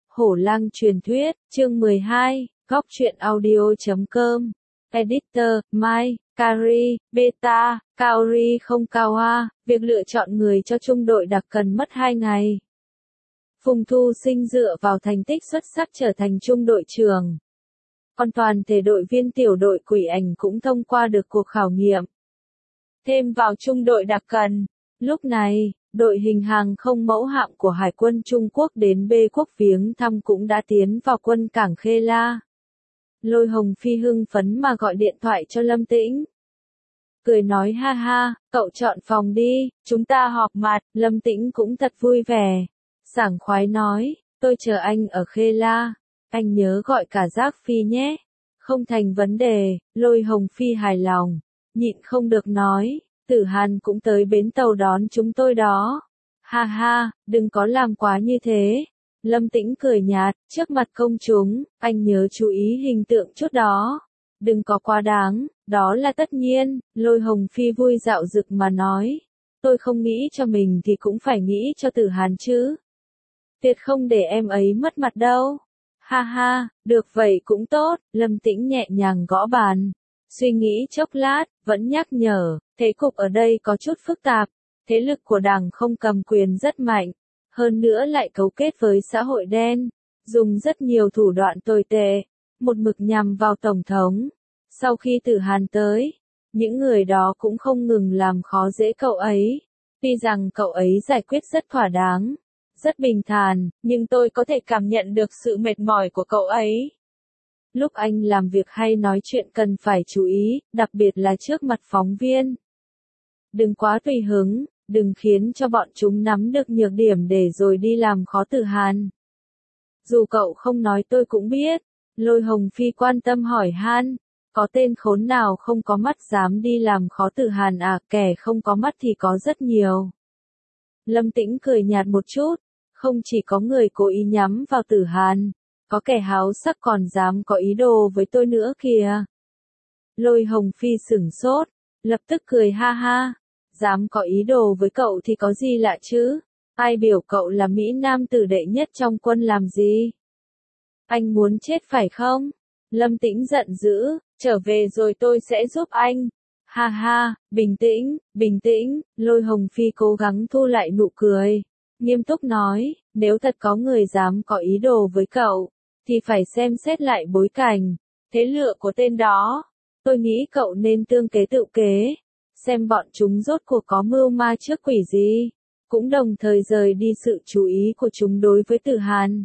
Hổ lang truyền thuyết, chương 12, góc truyện audio.com. Editor, Mai, Kari, Beta, Kaori không cao a, việc lựa chọn người cho trung đội đặc cần mất 2 ngày. Phùng Thu Sinh dựa vào thành tích xuất sắc trở thành trung đội trưởng. Còn toàn thể đội viên tiểu đội Quỷ Ảnh cũng thông qua được cuộc khảo nghiệm. Thêm vào trung đội đặc cần, lúc này, đội hình hàng không mẫu hạm của Hải quân Trung Quốc đến B quốc viếng thăm cũng đã tiến vào quân cảng Khê La. Lôi Hồng Phi hưng phấn mà gọi điện thoại cho Lâm Tĩnh. Cười nói ha ha, cậu chọn phòng đi, chúng ta họp mặt. Lâm Tĩnh cũng thật vui vẻ. Sảng khoái nói, tôi chờ anh ở Khê La. Anh nhớ gọi cả Giác Phi nhé. Không thành vấn đề. Lôi Hồng Phi hài lòng. Nhịn không được nói, Tử Hàn cũng tới bến tàu đón chúng tôi đó. Ha ha, đừng có làm quá như thế. Lâm Tĩnh cười nhạt, trước mặt công chúng, anh nhớ chú ý hình tượng chút đó. Đừng có quá đáng, đó là tất nhiên. Lôi Hồng Phi vui dạo dực mà nói. Tôi không nghĩ cho mình thì cũng phải nghĩ cho Tử Hàn chứ. Tuyệt không để em ấy mất mặt đâu. Ha ha, được vậy cũng tốt. Lâm Tĩnh nhẹ nhàng gõ bàn. Suy nghĩ chốc lát, vẫn nhắc nhở, thế cục ở đây có chút phức tạp. Thế lực của đảng không cầm quyền rất mạnh. Hơn nữa lại cấu kết với xã hội đen. Dùng rất nhiều thủ đoạn tồi tệ. Một mực nhằm vào Tổng thống. Sau khi Tử Hàn tới, những người đó cũng không ngừng làm khó dễ cậu ấy. Tuy rằng cậu ấy giải quyết rất thỏa đáng, rất bình thản, nhưng tôi có thể cảm nhận được sự mệt mỏi của cậu ấy. Lúc anh làm việc hay nói chuyện cần phải chú ý, đặc biệt là trước mặt phóng viên. Đừng quá tùy hứng, đừng khiến cho bọn chúng nắm được nhược điểm để rồi đi làm khó Tử Hàn. Dù cậu không nói tôi cũng biết. Lôi Hồng Phi quan tâm hỏi han, có tên khốn nào không có mắt dám đi làm khó Tử Hàn à? Kẻ không có mắt thì có rất nhiều. Lâm Tĩnh cười nhạt một chút, không chỉ có người cố ý nhắm vào Tử Hàn, có kẻ háo sắc còn dám có ý đồ với tôi nữa kìa. Lôi Hồng Phi sửng sốt, lập tức cười ha ha, dám có ý đồ với cậu thì có gì lạ chứ? Ai biểu cậu là Mỹ Nam tử đệ nhất trong quân làm gì? Anh muốn chết phải không? Lâm Tĩnh giận dữ, trở về rồi tôi sẽ giúp anh. Ha ha, bình tĩnh, bình tĩnh. Lôi Hồng Phi cố gắng thu lại nụ cười. Nghiêm túc nói, nếu thật có người dám có ý đồ với cậu, thì phải xem xét lại bối cảnh, thế lựa của tên đó. Tôi nghĩ cậu nên tương kế tự kế, xem bọn chúng rốt cuộc có mưu ma trước quỷ gì, cũng đồng thời rời đi sự chú ý của chúng đối với Tử Hàn.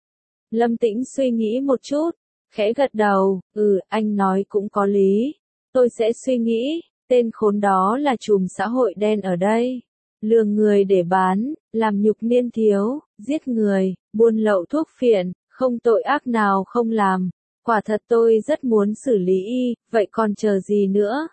Lâm Tĩnh suy nghĩ một chút, khẽ gật đầu, anh nói cũng có lý. Tôi sẽ suy nghĩ, tên khốn đó là trùm xã hội đen ở đây. Lừa người để bán, làm nhục niên thiếu, giết người, buôn lậu thuốc phiện, không tội ác nào không làm. Quả thật tôi rất muốn xử lý y, vậy còn chờ gì nữa?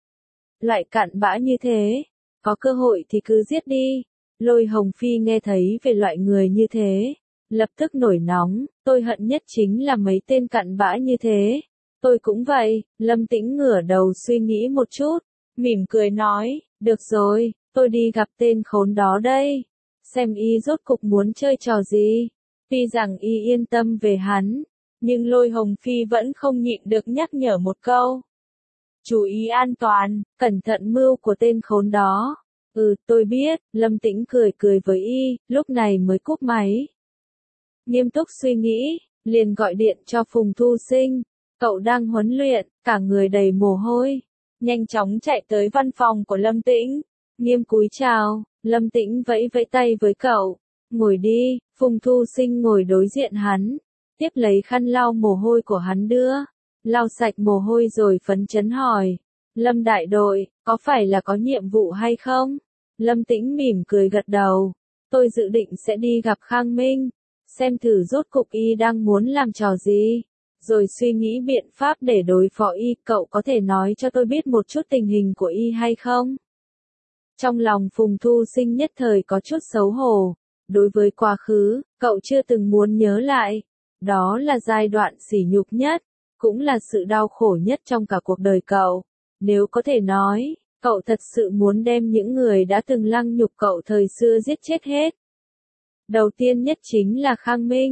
Loại cặn bã như thế, có cơ hội thì cứ giết đi. Lôi Hồng Phi nghe thấy về loại người như thế, lập tức nổi nóng, tôi hận nhất chính là mấy tên cặn bã như thế. Tôi cũng vậy. Lâm Tĩnh ngửa đầu suy nghĩ một chút, mỉm cười nói, được rồi, tôi đi gặp tên khốn đó đây. Xem y rốt cục muốn chơi trò gì. Tuy rằng y yên tâm về hắn, nhưng Lôi Hồng Phi vẫn không nhịn được nhắc nhở một câu. Chú ý an toàn, cẩn thận mưu của tên khốn đó. Tôi biết. Lâm Tĩnh cười cười với y, lúc này mới cúp máy. Nghiêm túc suy nghĩ, liền gọi điện cho Phùng Thu Sinh. Cậu đang huấn luyện, cả người đầy mồ hôi. Nhanh chóng chạy tới văn phòng của Lâm Tĩnh. Nghiêm cúi chào, Lâm Tĩnh vẫy vẫy tay với cậu. Ngồi đi. Phùng Thu Sinh ngồi đối diện hắn. Tiếp lấy khăn lau mồ hôi của hắn đưa. Lau sạch mồ hôi rồi phấn chấn hỏi. Lâm đại đội, có phải là có nhiệm vụ hay không? Lâm Tĩnh mỉm cười gật đầu. Tôi dự định sẽ đi gặp Khang Minh. Xem thử rốt cục y đang muốn làm trò gì. Rồi suy nghĩ biện pháp để đối phó y. Cậu có thể nói cho tôi biết một chút tình hình của y hay không? Trong lòng Phùng Thu Sinh nhất thời có chút xấu hổ. Đối với quá khứ, cậu chưa từng muốn nhớ lại. Đó là giai đoạn sỉ nhục nhất, cũng là sự đau khổ nhất trong cả cuộc đời cậu. Nếu có thể nói, cậu thật sự muốn đem những người đã từng lăng nhục cậu thời xưa giết chết hết. Đầu tiên nhất chính là Khang Minh.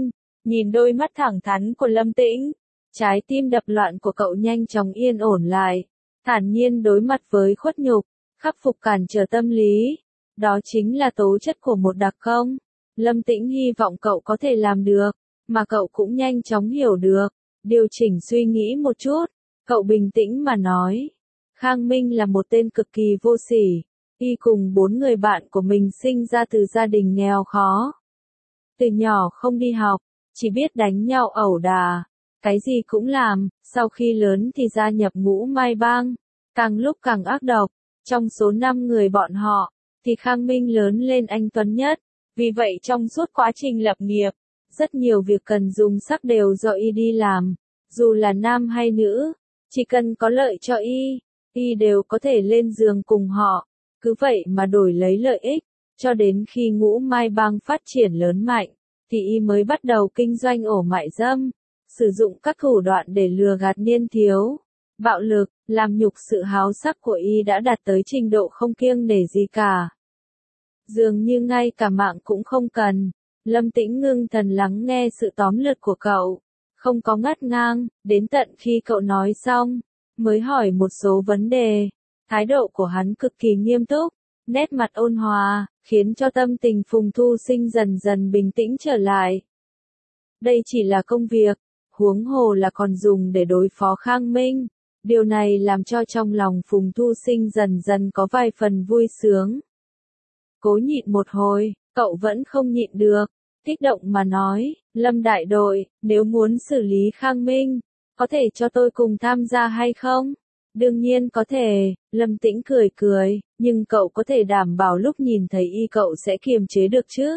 Nhìn đôi mắt thẳng thắn của Lâm Tĩnh, trái tim đập loạn của cậu nhanh chóng yên ổn lại, thản nhiên đối mặt với khuất nhục, khắc phục cản trở tâm lý. Đó chính là tố chất của một đặc công. Lâm Tĩnh hy vọng cậu có thể làm được, mà cậu cũng nhanh chóng hiểu được. Điều chỉnh suy nghĩ một chút, cậu bình tĩnh mà nói. Khang Minh là một tên cực kỳ vô sỉ. Y cùng 4 người bạn của mình sinh ra từ gia đình nghèo khó. Từ nhỏ không đi học, chỉ biết đánh nhau ẩu đả, cái gì cũng làm, sau khi lớn thì gia nhập ngũ Mai Bang, càng lúc càng ác độc. Trong số 5 người bọn họ, thì Khang Minh lớn lên anh tuấn nhất, vì vậy trong suốt quá trình lập nghiệp, rất nhiều việc cần dùng sắc đều do Y đi làm, dù là nam hay nữ, chỉ cần có lợi cho Y đều có thể lên giường cùng họ, cứ vậy mà đổi lấy lợi ích, cho đến khi ngũ Mai Bang phát triển lớn mạnh, thì Y mới bắt đầu kinh doanh ổ mại dâm, sử dụng các thủ đoạn để lừa gạt niên thiếu. Bạo lực, làm nhục sự háo sắc của Y đã đạt tới trình độ không kiêng nể gì cả. Dường như ngay cả mạng cũng không cần. Lâm Tĩnh ngưng thần lắng nghe sự tóm lược của cậu, không có ngắt ngang, đến tận khi cậu nói xong, mới hỏi một số vấn đề. Thái độ của hắn cực kỳ nghiêm túc, nét mặt ôn hòa, khiến cho tâm tình Phùng Thu Sinh dần dần bình tĩnh trở lại. Đây chỉ là công việc, huống hồ là còn dùng để đối phó Khang Minh. Điều này làm cho trong lòng Phùng Thu Sinh dần dần có vài phần vui sướng. Cố nhịn một hồi, cậu vẫn không nhịn được, kích động mà nói, Lâm đại đội, nếu muốn xử lý Khang Minh, có thể cho tôi cùng tham gia hay không? Đương nhiên có thể, Lâm Tĩnh cười cười, nhưng cậu có thể đảm bảo lúc nhìn thấy Y cậu sẽ kiềm chế được chứ?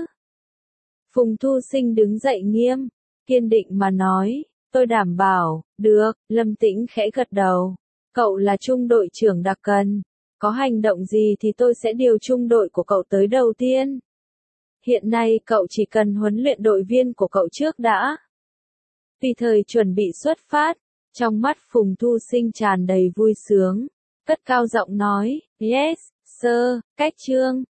Phùng Thu Sinh đứng dậy nghiêm, kiên định mà nói, tôi đảm bảo, được. Lâm Tĩnh khẽ gật đầu, cậu là trung đội trưởng đặc cần, có hành động gì thì tôi sẽ điều trung đội của cậu tới đầu tiên. Hiện nay cậu chỉ cần huấn luyện đội viên của cậu trước đã. Tùy thời chuẩn bị xuất phát, trong mắt Phùng Thu Sinh tràn đầy vui sướng, cất cao giọng nói, yes, sir, cách trương,